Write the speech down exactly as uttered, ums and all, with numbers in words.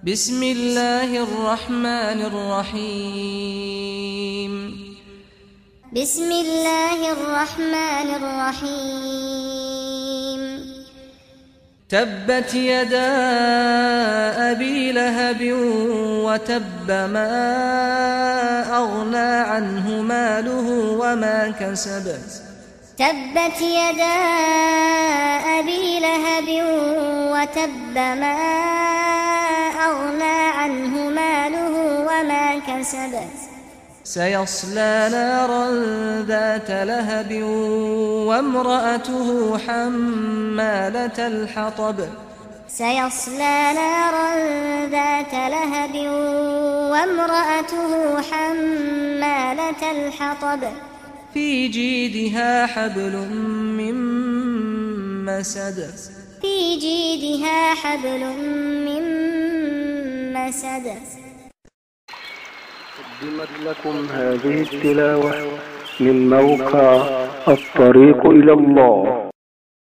بسم الله الرحمن الرحيم بسم الله الرحمن الرحيم تبت يدا أبي لهب وتب ما أغنى عنه ماله وما كسب تبت يدا أبي لهب وتب ما أغنى عنه ماله وما كسب سيصلى نارا ذات لهب وامرأته حمالة الحطب سيصلى نارا ذات لهب وامرأته حمالة الحطب في جيدها حبل من مسد في جيدها حبل من مسد. قدمت لكم هذه التلاوة من موقع الطريق إلى الله.